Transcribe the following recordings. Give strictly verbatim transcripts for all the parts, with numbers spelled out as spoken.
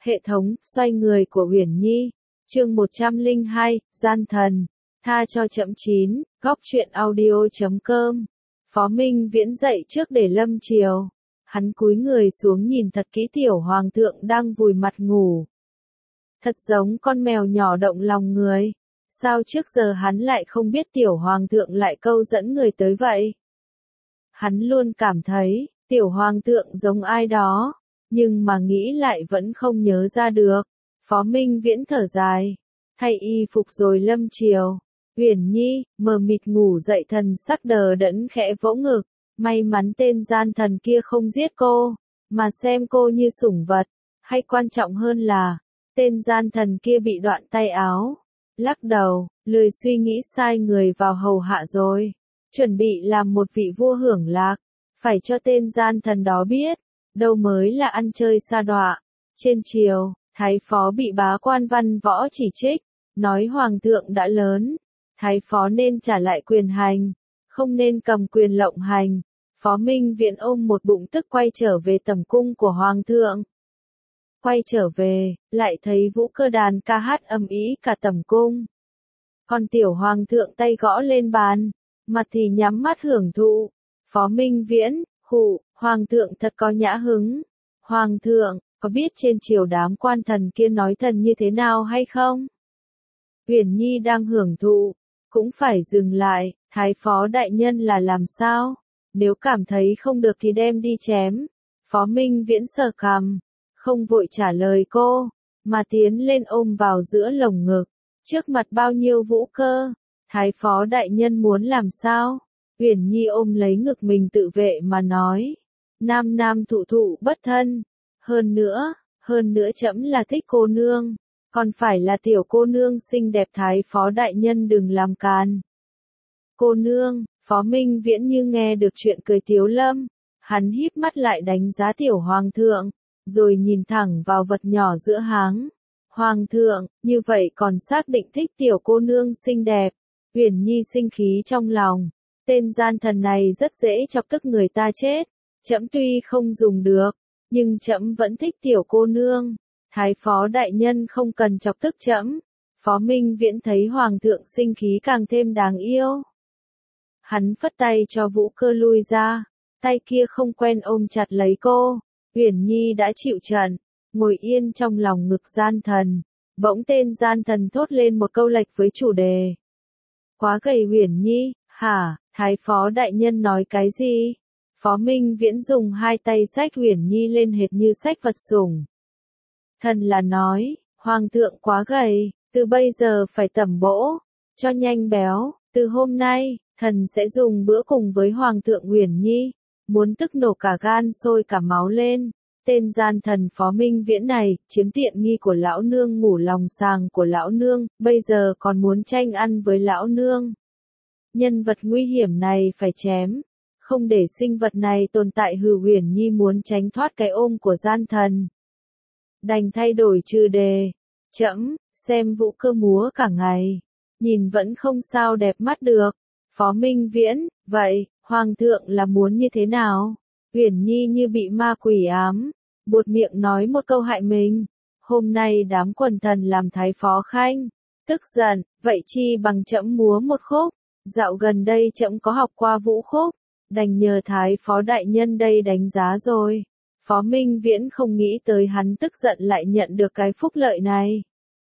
Hệ thống, xoay người của Uyển Nhi. Chương một trăm lẻ hai, Gian thần. Tha cho trẫm chín, góc truyện audio chấm com. Phó Minh Viễn dậy trước để lâm chiều. Hắn cúi người xuống nhìn thật kỹ tiểu hoàng thượng đang vùi mặt ngủ. Thật giống con mèo nhỏ động lòng người. Sao trước giờ hắn lại không biết tiểu hoàng thượng lại câu dẫn người tới vậy? Hắn luôn cảm thấy, tiểu hoàng thượng giống ai đó, nhưng mà nghĩ lại vẫn không nhớ ra được. Phó Minh Viễn thở dài, thay y phục rồi lâm chiều. Uyển Nhi, mờ mịt ngủ dậy thần sắc đờ đẫn khẽ vỗ ngực. May mắn tên gian thần kia không giết cô, mà xem cô như sủng vật. Hay quan trọng hơn là, tên gian thần kia bị đoạn tay áo. Lắc đầu, lười suy nghĩ sai người vào hầu hạ rồi. Chuẩn bị làm một vị vua hưởng lạc. Phải cho tên gian thần đó biết, đâu mới là ăn chơi sa đọa. Trên triều, thái phó bị bá quan văn võ chỉ trích, nói hoàng thượng đã lớn. Thái phó nên trả lại quyền hành, không nên cầm quyền lộng hành. Phó Minh Viễn ôm một bụng tức quay trở về tầm cung của hoàng thượng. Quay trở về, lại thấy vũ cơ đàn ca hát ầm ĩ cả tầm cung. Còn tiểu hoàng thượng tay gõ lên bàn, mặt thì nhắm mắt hưởng thụ. Phó Minh Viễn, khụ, hoàng thượng thật có nhã hứng. Hoàng thượng, có biết trên triều đám quan thần kia nói thần như thế nào hay không? Uyển Nhi đang hưởng thụ, cũng phải dừng lại, thái phó đại nhân là làm sao? Nếu cảm thấy không được thì đem đi chém. Phó Minh Viễn sờ cằm, không vội trả lời cô, mà tiến lên ôm vào giữa lồng ngực. Trước mặt bao nhiêu vũ cơ, thái phó đại nhân muốn làm sao? Uyển Nhi ôm lấy ngực mình tự vệ mà nói. Nam nam thụ thụ bất thân. Hơn nữa, hơn nữa trẫm là thích cô nương. Còn phải là tiểu cô nương xinh đẹp, thái phó đại nhân đừng làm càn. Cô nương, Phó Minh Viễn như nghe được chuyện cười tiếu lâm. Hắn híp mắt lại đánh giá tiểu hoàng thượng, rồi nhìn thẳng vào vật nhỏ giữa háng. Hoàng thượng, như vậy còn xác định thích tiểu cô nương xinh đẹp. Uyển Nhi sinh khí trong lòng. Tên gian thần này rất dễ chọc tức người ta chết. Trẫm tuy không dùng được, nhưng trẫm vẫn thích tiểu cô nương. Thái phó đại nhân không cần chọc tức trẫm. Phó Minh Viễn thấy hoàng thượng sinh khí càng thêm đáng yêu. Hắn phất tay cho vũ cơ lui ra, tay kia không quen ôm chặt lấy cô. Uyển Nhi đã chịu trận, ngồi yên trong lòng ngực gian thần. Bỗng tên gian thần thốt lên một câu lệch với chủ đề. Quá gầy Uyển Nhi, hả, thái phó đại nhân nói cái gì? Phó Minh Viễn dùng hai tay xách Uyển Nhi lên hệt như xách vật sủng. Thần là nói, hoàng thượng quá gầy, từ bây giờ phải tẩm bổ, cho nhanh béo, từ hôm nay, thần sẽ dùng bữa cùng với hoàng thượng. Uyển Nhi, muốn tức nổ cả gan sôi cả máu lên. Tên gian thần Phó Minh Viễn này, chiếm tiện nghi của lão nương, ngủ lòng sàng của lão nương, bây giờ còn muốn tranh ăn với lão nương. Nhân vật nguy hiểm này phải chém, không để sinh vật này tồn tại. Hừ, Uyển Nhi muốn tránh thoát cái ôm của gian thần. Đành thay đổi trừ đề. Trẫm, xem vũ cơ múa cả ngày, nhìn vẫn không sao đẹp mắt được. Phó Minh Viễn, vậy, hoàng thượng là muốn như thế nào? Uyển Nhi như bị ma quỷ ám, buột miệng nói một câu hại mình. Hôm nay đám quần thần làm thái phó khanh, tức giận, vậy chi bằng trẫm múa một khúc. Dạo gần đây trẫm có học qua vũ khúc, đành nhờ thái phó đại nhân đây đánh giá rồi. Phó Minh Viễn không nghĩ tới hắn tức giận lại nhận được cái phúc lợi này.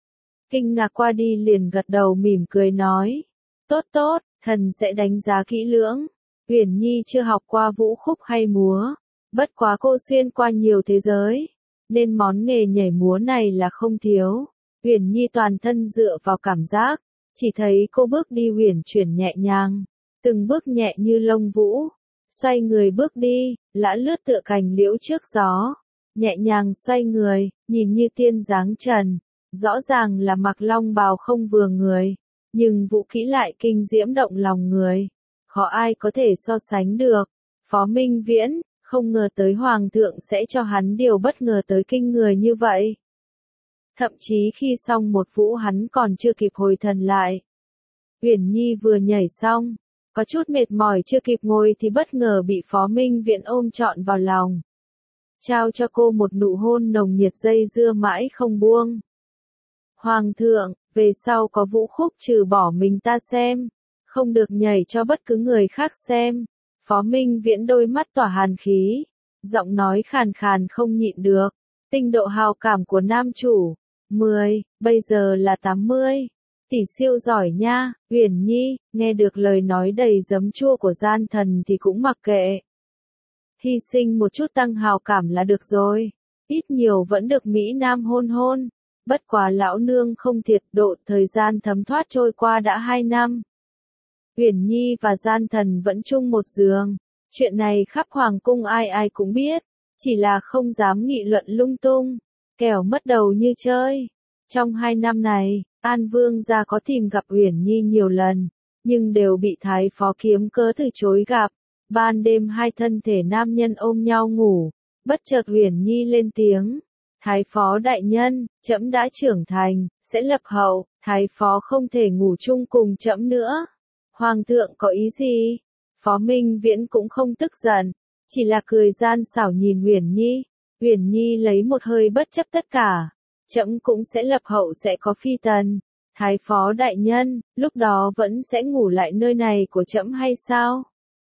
Kinh ngạc qua đi liền gật đầu mỉm cười nói. Tốt tốt, thần sẽ đánh giá kỹ lưỡng. Uyển Nhi chưa học qua vũ khúc hay múa, bất quá cô xuyên qua nhiều thế giới, nên món nghề nhảy múa này là không thiếu. Uyển Nhi toàn thân dựa vào cảm giác, chỉ thấy cô bước đi uyển chuyển nhẹ nhàng, từng bước nhẹ như lông vũ. Xoay người bước đi, lã lướt tựa cành liễu trước gió, nhẹ nhàng xoay người, nhìn như tiên dáng trần, rõ ràng là mặc long bào không vừa người, nhưng vũ kỹ lại kinh diễm động lòng người, khó ai có thể so sánh được. Phó Minh Viễn, không ngờ tới hoàng thượng sẽ cho hắn điều bất ngờ tới kinh người như vậy. Thậm chí khi xong một vũ hắn còn chưa kịp hồi thần lại. Uyển Nhi vừa nhảy xong, có chút mệt mỏi chưa kịp ngồi thì bất ngờ bị Phó Minh Viễn ôm trọn vào lòng. trao cho cô một nụ hôn nồng nhiệt dây dưa mãi không buông. Hoàng thượng, về sau có vũ khúc trừ bỏ mình ta xem, không được nhảy cho bất cứ người khác xem. Phó Minh Viễn đôi mắt tỏa hàn khí, giọng nói khàn khàn không nhịn được. Tinh độ hào cảm của nam chủ, mười, bây giờ là tám mươi. Tỷ siêu giỏi nha, Uyển Nhi, nghe được lời nói đầy giấm chua của gian thần thì cũng mặc kệ. Hy sinh một chút tăng hào cảm là được rồi, ít nhiều vẫn được Mỹ Nam hôn hôn. Bất quá lão nương không thiệt độ, thời gian thấm thoát trôi qua đã hai năm. Uyển Nhi và gian thần vẫn chung một giường. Chuyện này khắp hoàng cung ai ai cũng biết, chỉ là không dám nghị luận lung tung, kẻo mất đầu như chơi. Trong hai năm này, An Vương gia có tìm gặp Uyển Nhi nhiều lần, nhưng đều bị thái phó kiếm cớ từ chối gặp. Ban đêm hai thân thể nam nhân ôm nhau ngủ, bất chợt Uyển Nhi lên tiếng. Thái phó đại nhân, trẫm đã trưởng thành, sẽ lập hậu, thái phó không thể ngủ chung cùng trẫm nữa. Hoàng thượng có ý gì? Phó Minh Viễn cũng không tức giận, chỉ là cười gian xảo nhìn Uyển Nhi. Uyển Nhi lấy một hơi bất chấp tất cả. Trẫm cũng sẽ lập hậu, sẽ có phi tần. Thái phó đại nhân, lúc đó vẫn sẽ ngủ lại nơi này của trẫm hay sao?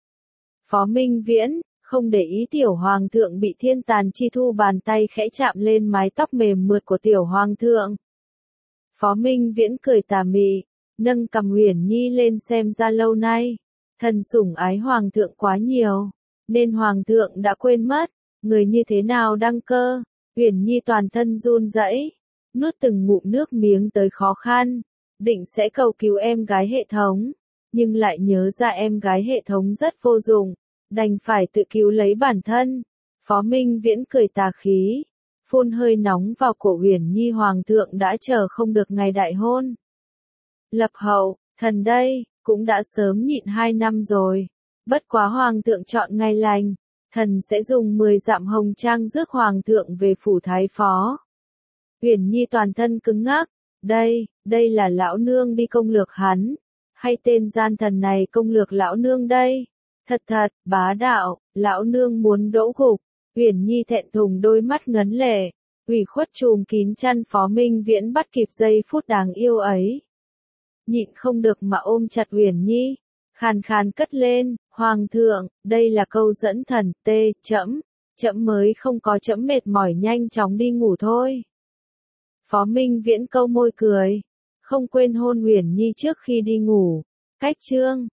Phó Minh Viễn, không để ý tiểu hoàng thượng bị thiên tàn chi thu bàn tay khẽ chạm lên mái tóc mềm mượt của tiểu hoàng thượng. Phó Minh Viễn cười tà mị, nâng cằm Uyển Nhi lên, xem ra lâu nay, thần sủng ái hoàng thượng quá nhiều, nên hoàng thượng đã quên mất, người như thế nào đăng cơ. Uyển Nhi toàn thân run rẩy, nuốt từng ngụm nước miếng tới khó khăn, định sẽ cầu cứu em gái hệ thống, nhưng lại nhớ ra em gái hệ thống rất vô dụng, đành phải tự cứu lấy bản thân. Phó Minh Viễn cười tà khí, phun hơi nóng vào cổ Uyển Nhi. Hoàng thượng đã chờ không được ngày đại hôn. Lập hậu, thần đây, cũng đã sớm nhịn hai năm rồi. Bất quá hoàng thượng chọn ngày lành, thần sẽ dùng mười dặm hồng trang rước hoàng thượng về phủ thái phó. Uyển Nhi toàn thân cứng ngắc, đây, đây là lão nương đi công lược hắn, hay tên gian thần này công lược lão nương đây? Thật thật, bá đạo, lão nương muốn đỗ gục. Uyển Nhi thẹn thùng đôi mắt ngấn lệ, ủy khuất trùm kín chăn. Phó Minh Viễn bắt kịp giây phút đáng yêu ấy, nhịn không được mà ôm chặt Uyển Nhi, khàn khàn cất lên, hoàng thượng, đây là câu dẫn thần, tê, trẫm, trẫm mới không có, trẫm mệt mỏi, nhanh chóng đi ngủ thôi. Phó Minh Viễn câu môi cười, không quên hôn Uyển Nhi trước khi đi ngủ. Cách chương